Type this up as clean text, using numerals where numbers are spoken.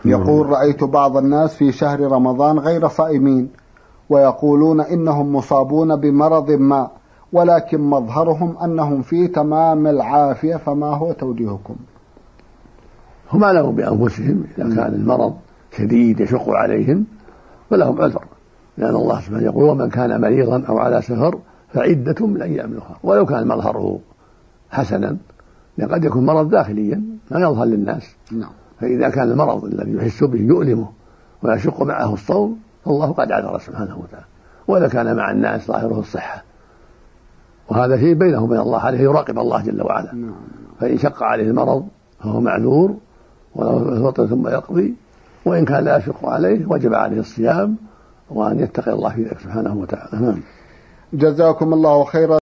يقول: رأيت بعض الناس في شهر رمضان غير صائمين ويقولون إنهم مصابون بمرض ما، ولكن مظهرهم أنهم في تمام العافية، فما هو توجيهكم؟ هم أعلموا بأنفسهم. إذا كان المرض شديد يشق عليهم فلهم عذر، لأن الله سبحانه يقول: ومن كان مريضا أو على سفر فعدة من أيام أخرى. ولو كان مظهره حسنا، قد يكون مرض داخليا ما يظهر للناس. فإذا كان المرض الذي يحس به يؤلمه ويشق معه الصوم فالله قد عذر سبحانه وتعالى. وإذا كان مع الناس ظاهره الصحة، وهذا شيء بينه وبين الله، عليه يراقب الله جل وعلا. فإن شق عليه المرض فهو معذور وله فطر ثم يقضي، وإن كان لا يشق عليه وجب عليه الصيام وأن يتقي الله في ذلك سبحانه وتعالى. جزاكم الله خيرا.